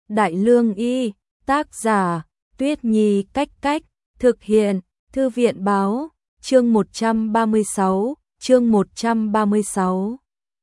Đại Lương Y, tác giả, Tuyết Nhi Cách Cách, thực hiện, Thư viện Báo, chương 136.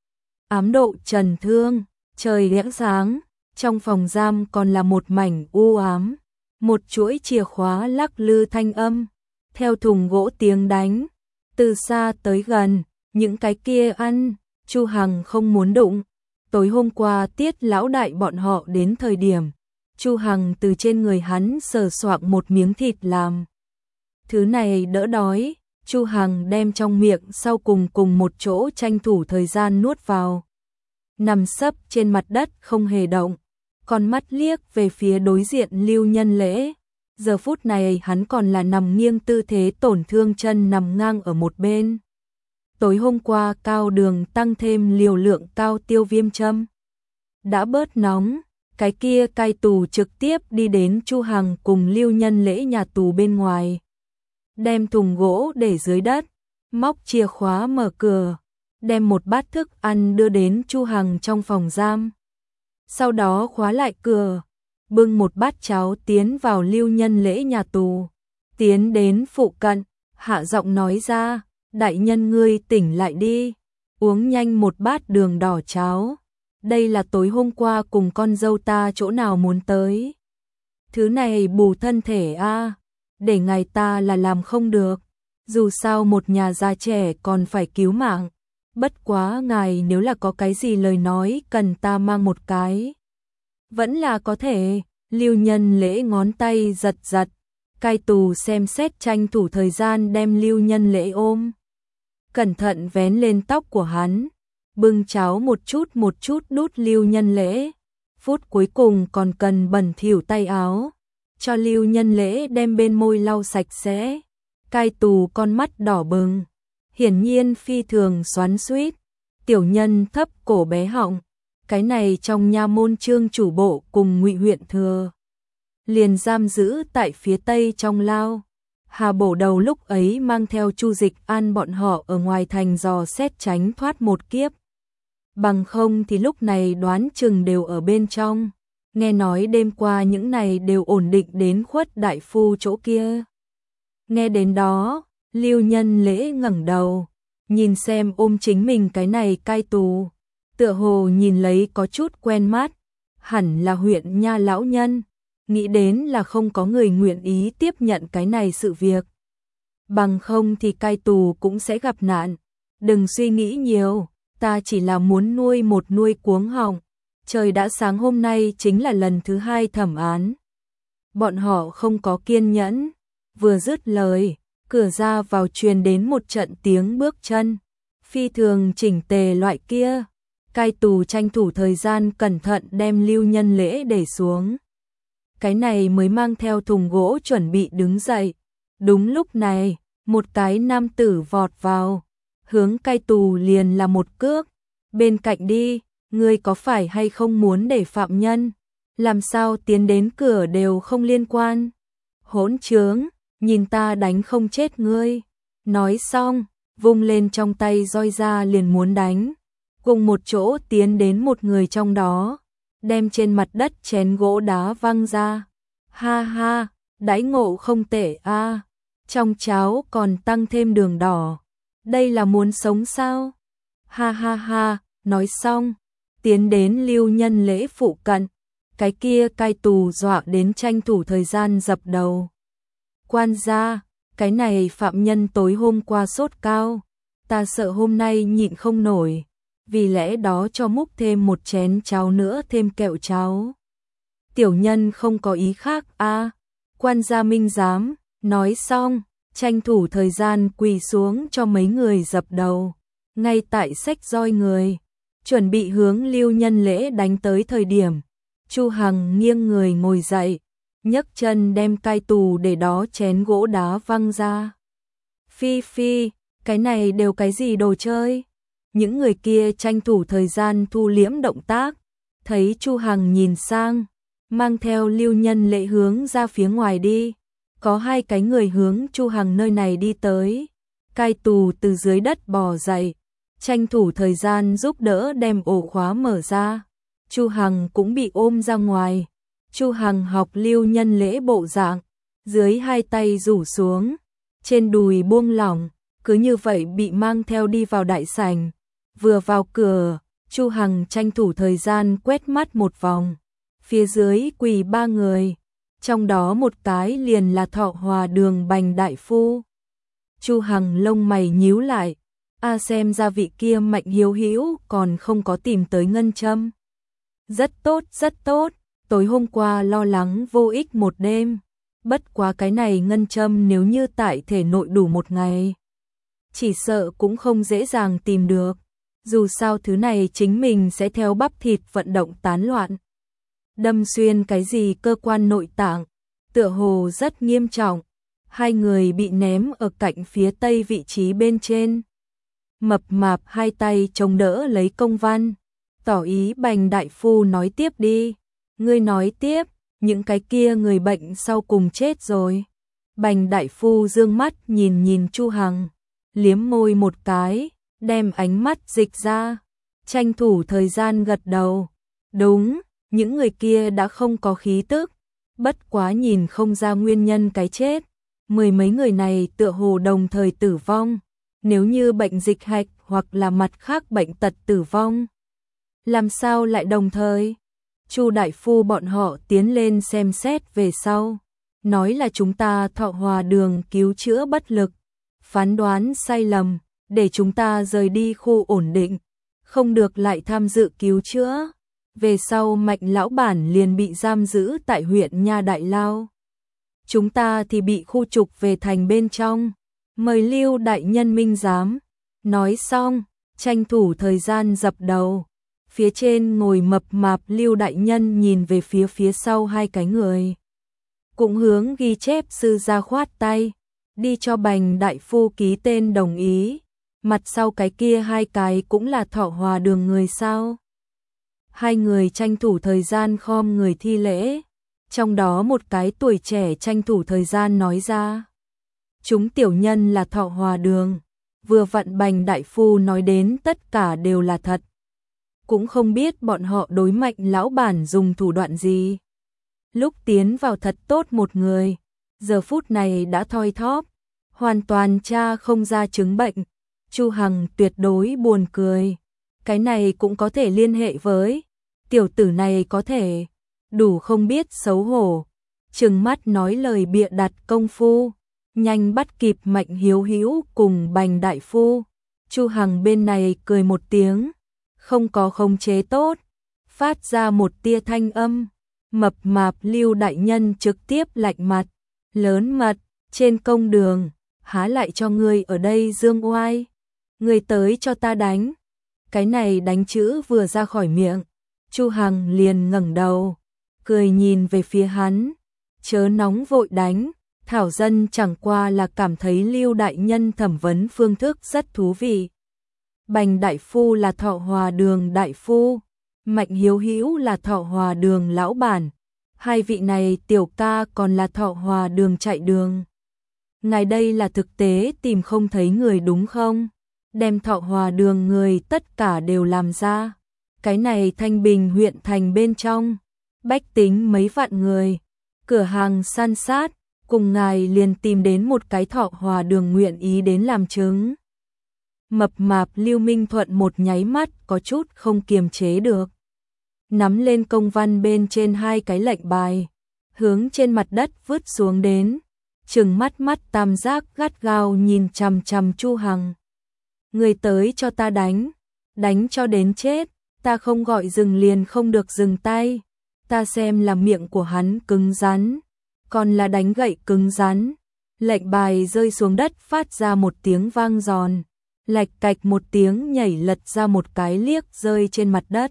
Ám độ trần thương, trời lẽng sáng, trong phòng giam còn là một mảnh u ám, một chuỗi chìa khóa lắc lư thanh âm, theo thùng gỗ tiếng đánh, từ xa tới gần, những cái kia ăn, Chu Hằng không muốn đụng. Tối hôm qua Tiết lão đại bọn họ đến thời điểm, Chu Hằng từ trên người hắn sờ soạng một miếng thịt làm. Thứ này đỡ đói, Chu Hằng đem trong miệng sau cùng một chỗ tranh thủ thời gian nuốt vào. Nằm sấp trên mặt đất không hề động, con mắt liếc về phía đối diện Lưu Nhân Lễ. Giờ phút này hắn còn là nằm nghiêng tư thế tổn thương chân nằm ngang ở một bên. Tối hôm qua cao đường tăng thêm liều lượng cao tiêu viêm châm. Đã bớt nóng, cái kia cai tù trực tiếp đi đến Chu Hằng cùng Lưu Nhân Lễ nhà tù bên ngoài. Đem thùng gỗ để dưới đất, móc chìa khóa mở cửa, đem một bát thức ăn đưa đến Chu Hằng trong phòng giam. Sau đó khóa lại cửa, bưng một bát cháo tiến vào Lưu Nhân Lễ nhà tù. Tiến đến phụ cận, hạ giọng nói ra, đại nhân ngươi tỉnh lại đi, uống nhanh một bát đường đỏ cháo. Đây là tối hôm qua cùng con dâu ta chỗ nào muốn tới. Thứ này bù thân thể a, để ngài ta là làm không được. Dù sao một nhà già trẻ còn phải cứu mạng. Bất quá ngài nếu là có cái gì lời nói cần ta mang một cái. Vẫn là có thể, Lưu Nhân Lễ ngón tay giật giật. Cai tù xem xét tranh thủ thời gian đem Lưu Nhân Lễ ôm. Cẩn thận vén lên tóc của hắn, bưng cháo một chút đút Lưu Nhân Lễ. Phút cuối cùng còn cần bẩn thỉu tay áo, cho Lưu Nhân Lễ đem bên môi lau sạch sẽ. Cai tù con mắt đỏ bừng, hiển nhiên phi thường xoắn xuýt. Tiểu nhân thấp cổ bé họng, cái này trong nha môn trương chủ bộ cùng Ngụy huyện thừa liền giam giữ tại phía tây trong lao. Hà Bổ Đầu lúc ấy mang theo Chu Dịch An bọn họ ở ngoài thành dò xét tránh thoát một kiếp. Bằng không thì lúc này đoán chừng đều ở bên trong. Nghe nói đêm qua những này đều ổn định đến Khuất đại phu chỗ kia. Nghe đến đó, Lưu Nhân Lễ ngẩng đầu, nhìn xem ôm chính mình cái này cai tù, tựa hồ nhìn lấy có chút quen mắt, hẳn là huyện nha lão nhân. Nghĩ đến là không có người nguyện ý tiếp nhận cái này sự việc. Bằng không thì cai tù cũng sẽ gặp nạn. Đừng suy nghĩ nhiều, ta chỉ là muốn nuôi một nuôi cuống họng. Trời đã sáng hôm nay chính là lần thứ 2 thẩm án. Bọn họ không có kiên nhẫn. Vừa dứt lời, cửa ra vào truyền đến một trận tiếng bước chân. Phi thường chỉnh tề loại kia. Cai tù tranh thủ thời gian cẩn thận đem Lưu Nhân Lễ để xuống. Cái này mới mang theo thùng gỗ chuẩn bị đứng dậy. Đúng lúc này, một cái nam tử vọt vào, hướng cai tù liền là một cước. Bên cạnh đi, ngươi có phải hay không muốn để phạm nhân? Làm sao tiến đến cửa đều không liên quan? Hỗn trướng, nhìn ta đánh không chết ngươi. Nói xong, vung lên trong tay roi ra liền muốn đánh. Cùng một chỗ tiến đến một người trong đó, đem trên mặt đất chén gỗ đá văng ra. Ha ha, đãi ngộ không tệ a. Trong cháo còn tăng thêm đường đỏ. Đây là muốn sống sao? Ha ha ha, nói xong, tiến đến Lưu Nhân Lễ phụ cận. Cái kia cai tù dọa đến tranh thủ thời gian dập đầu. Quan gia, cái này phạm nhân tối hôm qua sốt cao. Ta sợ hôm nay nhịn không nổi. Vì lẽ đó cho múc thêm một chén cháo nữa thêm kẹo cháo. Tiểu nhân không có ý khác a. Quan gia minh giám, nói xong, tranh thủ thời gian quỳ xuống cho mấy người dập đầu. Ngay tại xách roi người, chuẩn bị hướng Lưu Nhân Lễ đánh tới thời điểm. Chu Hằng nghiêng người ngồi dậy, nhấc chân đem cai tù để đó chén gỗ đá văng ra. Phi phi, cái này đều cái gì đồ chơi? Những người kia tranh thủ thời gian thu liễm động tác, thấy Chu Hằng nhìn sang, mang theo Lưu Nhân Lễ hướng ra phía ngoài đi. Có 2 cái người hướng Chu Hằng nơi này đi tới. Cai tù từ dưới đất bò dậy, tranh thủ thời gian giúp đỡ đem ổ khóa mở ra. Chu Hằng cũng bị ôm ra ngoài, Chu Hằng học Lưu Nhân lễ bộ dạng, dưới hai tay rủ xuống, trên đùi buông lỏng, cứ như vậy bị mang theo đi vào đại sảnh. Vừa vào cửa, Chu Hằng tranh thủ thời gian quét mắt một vòng. Phía dưới quỳ ba người, trong đó một cái liền là Thọ Hòa Đường Bành đại phu. Chu Hằng lông mày nhíu lại, xem ra vị kia Mạnh Hiếu Hữu còn không có tìm tới ngân châm. Rất tốt, rất tốt, tối hôm qua lo lắng vô ích một đêm. Bất quá cái này ngân châm nếu như tại thể nội đủ một ngày, chỉ sợ cũng không dễ dàng tìm được. Dù sao thứ này chính mình sẽ theo bắp thịt vận động tán loạn. Đâm xuyên cái gì cơ quan nội tạng, tựa hồ rất nghiêm trọng. Hai người bị ném ở cạnh phía tây vị trí bên trên. Mập mạp hai tay chống đỡ lấy công văn, tỏ ý Bành đại phu nói tiếp đi. Ngươi nói tiếp, những cái kia người bệnh sau cùng chết rồi. Bành đại phu dương mắt nhìn nhìn Chu Hằng, liếm môi một cái, đem ánh mắt dịch ra, tranh thủ thời gian gật đầu. Đúng, những người kia đã không có khí tức, bất quá nhìn không ra nguyên nhân cái chết. Mười mấy người này tựa hồ đồng thời tử vong, nếu như bệnh dịch hạch hoặc là mặt khác bệnh tật tử vong. Làm sao lại đồng thời? Chu đại phu bọn họ tiến lên xem xét về sau, nói là chúng ta Thọ Hòa Đường cứu chữa bất lực, phán đoán sai lầm, để chúng ta rời đi khu ổn định, không được lại tham dự cứu chữa. Về sau Mạnh lão bản liền bị giam giữ tại huyện Nha Đại Lao. Chúng ta thì bị khu trục về thành bên trong, mời Lưu đại nhân minh giám. Nói xong, tranh thủ thời gian dập đầu. Phía trên ngồi mập mạp Lưu đại nhân nhìn về phía sau hai cái người, cũng hướng ghi chép sư ra khoát tay, đi cho Bành đại phu ký tên đồng ý. Mặt sau cái kia hai cái cũng là Thọ Hòa Đường người sao? Hai người tranh thủ thời gian khom người thi lễ, trong đó một cái tuổi trẻ tranh thủ thời gian nói ra. Chúng tiểu nhân là Thọ Hòa Đường, vừa vặn Bành đại phu nói đến tất cả đều là thật. Cũng không biết bọn họ đối Mạnh lão bản dùng thủ đoạn gì. Lúc tiến vào thật tốt một người, giờ phút này đã thoi thóp, hoàn toàn tra không ra chứng bệnh. Chu Hằng tuyệt đối buồn cười. Cái này cũng có thể liên hệ với tiểu tử này, có thể đủ không biết xấu hổ. Trừng mắt nói lời bịa đặt công phu, nhanh bắt kịp Mạnh Hiếu Hữu cùng Bành đại phu. Chu Hằng bên này cười một tiếng, không có khống chế tốt, phát ra một tia thanh âm. Mập mạp Lưu đại nhân trực tiếp lạnh mặt, lớn mật, trên công đường, há lại cho ngươi ở đây dương oai. Ngươi tới cho ta đánh. Cái này đánh chữ vừa ra khỏi miệng, Chu Hằng liền ngẩng đầu, cười nhìn về phía hắn. Chớ nóng vội đánh, thảo dân chẳng qua là cảm thấy Lưu đại nhân thẩm vấn phương thức rất thú vị. Bành đại phu là Thọ Hòa Đường đại phu, Mạnh Hiếu Hữu là Thọ Hòa Đường lão bản, hai vị này tiểu ca còn là Thọ Hòa Đường chạy đường. Ngài đây là thực tế tìm không thấy người đúng không? Đem Thọ Hòa Đường người tất cả đều làm ra. Cái này Thanh Bình huyện thành bên trong, bách tính mấy vạn người, cửa hàng san sát, cùng ngài liền tìm đến một cái Thọ Hòa Đường nguyện ý đến làm chứng. Mập mạp Lưu Minh Thuận một nháy mắt có chút không kiềm chế được, nắm lên công văn bên trên hai cái lệnh bài, hướng trên mặt đất vứt xuống đến, trừng mắt mắt tam giác gắt gao nhìn chằm chằm Chu Hằng. Người tới cho ta đánh, đánh cho đến chết, ta không gọi dừng liền không được dừng tay, ta xem là miệng của hắn cứng rắn, còn là đánh gậy cứng rắn. Lệnh bài rơi xuống đất phát ra một tiếng vang giòn, lạch cạch một tiếng nhảy lật ra một cái liếc rơi trên mặt đất.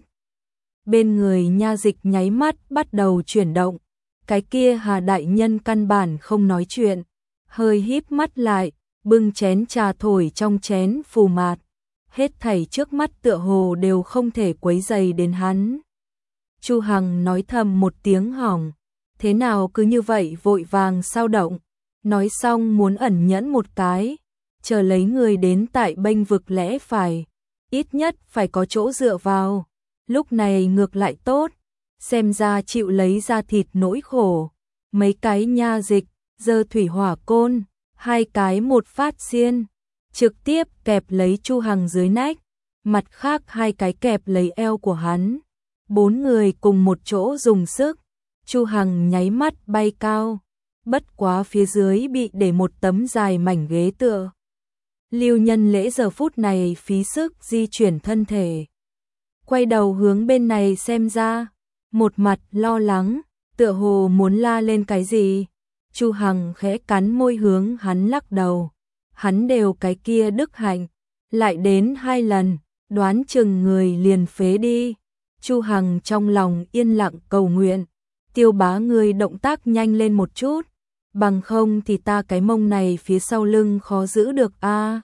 Bên người nha dịch nháy mắt bắt đầu chuyển động, cái kia Hà đại nhân căn bản không nói chuyện, hơi híp mắt lại, bưng chén trà thổi trong chén phù mạt, hết thảy trước mắt tựa hồ đều không thể quấy rầy đến hắn. Chu Hằng nói thầm một tiếng hỏng, thế nào cứ như vậy vội vàng sao động, nói xong muốn ẩn nhẫn một cái, chờ lấy người đến tại bênh vực lẽ phải, ít nhất phải có chỗ dựa vào, lúc này ngược lại tốt, xem ra chịu lấy ra thịt nỗi khổ. Mấy cái nha dịch, giơ thủy hỏa côn, hai cái một phát xiên, trực tiếp kẹp lấy Chu Hằng dưới nách, mặt khác hai cái kẹp lấy eo của hắn. Bốn người cùng một chỗ dùng sức, Chu Hằng nháy mắt bay cao, bất quá phía dưới bị để một tấm dài mảnh ghế tựa. Lưu Nhân Lễ giờ phút này phí sức di chuyển thân thể, quay đầu hướng bên này xem ra, một mặt lo lắng, tựa hồ muốn la lên cái gì. Chu Hằng khẽ cắn môi hướng hắn lắc đầu, hắn đều cái kia đức hạnh, lại đến 2 lần, đoán chừng người liền phế đi. Chu Hằng trong lòng yên lặng cầu nguyện, Tiêu Bá ngươi động tác nhanh lên một chút, bằng không thì ta cái mông này phía sau lưng khó giữ được a.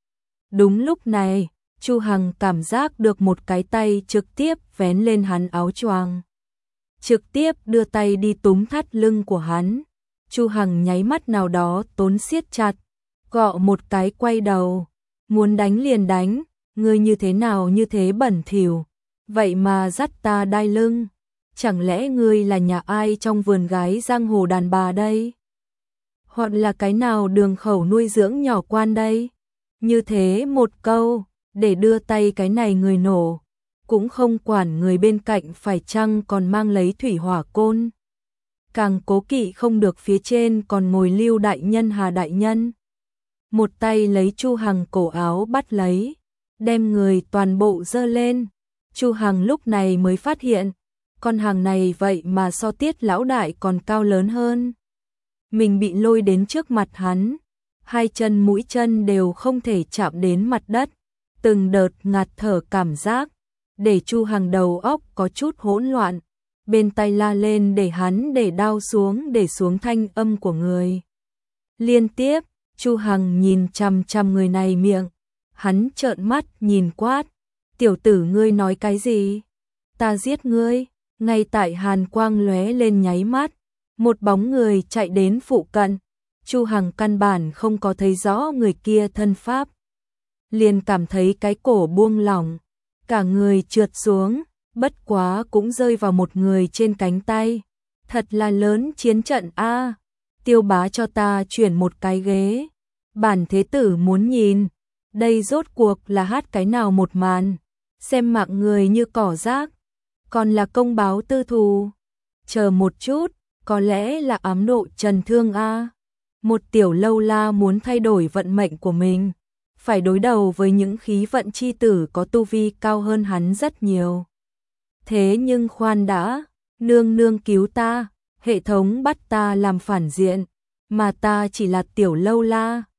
Đúng lúc này, Chu Hằng cảm giác được một cái tay trực tiếp vén lên hắn áo choàng, trực tiếp đưa tay đi túm thắt lưng của hắn. Chu Hằng nháy mắt nào đó tốn siết chặt, gọ một cái quay đầu, muốn đánh liền đánh, ngươi như thế nào như thế bẩn thỉu, vậy mà dắt ta đai lưng, chẳng lẽ ngươi là nhà ai trong vườn gái giang hồ đàn bà đây? Hoặc là cái nào đường khẩu nuôi dưỡng nhỏ quan đây? Như thế một câu, để đưa tay cái này người nổ, cũng không quản người bên cạnh phải chăng còn mang lấy thủy hỏa côn. Càng cố kỵ không được phía trên còn ngồi Lưu đại nhân Hà đại nhân. Một tay lấy Chu Hằng cổ áo bắt lấy, đem người toàn bộ dơ lên. Chu Hằng lúc này mới phát hiện, con hàng này vậy mà so Tiết lão đại còn cao lớn hơn. Mình bị lôi đến trước mặt hắn, hai chân mũi chân đều không thể chạm đến mặt đất, từng đợt ngạt thở cảm giác, để Chu Hằng đầu óc có chút hỗn loạn, bên tay la lên để hắn để đao xuống, để xuống thanh âm của người. Liên tiếp, Chu Hằng nhìn chằm chằm người này miệng, hắn trợn mắt nhìn quát, tiểu tử ngươi nói cái gì? Ta giết ngươi. Ngay tại hàn quang lóe lên nháy mắt, một bóng người chạy đến phụ cận, Chu Hằng căn bản không có thấy rõ người kia thân pháp, liền cảm thấy cái cổ buông lỏng, cả người trượt xuống, bất quá cũng rơi vào một người trên cánh tay. Thật là lớn chiến trận a. Tiêu Bá cho ta chuyển một cái ghế, bản thế tử muốn nhìn, đây rốt cuộc là hát cái nào một màn, xem mạng người như cỏ rác, còn là công báo tư thù. Chờ một chút, có lẽ là ám độ Trần Thương a. Một tiểu lâu la muốn thay đổi vận mệnh của mình, phải đối đầu với những khí vận chi tử có tu vi cao hơn hắn rất nhiều. Thế nhưng khoan đã, nương nương cứu ta, hệ thống bắt ta làm phản diện, mà ta chỉ là tiểu lâu la,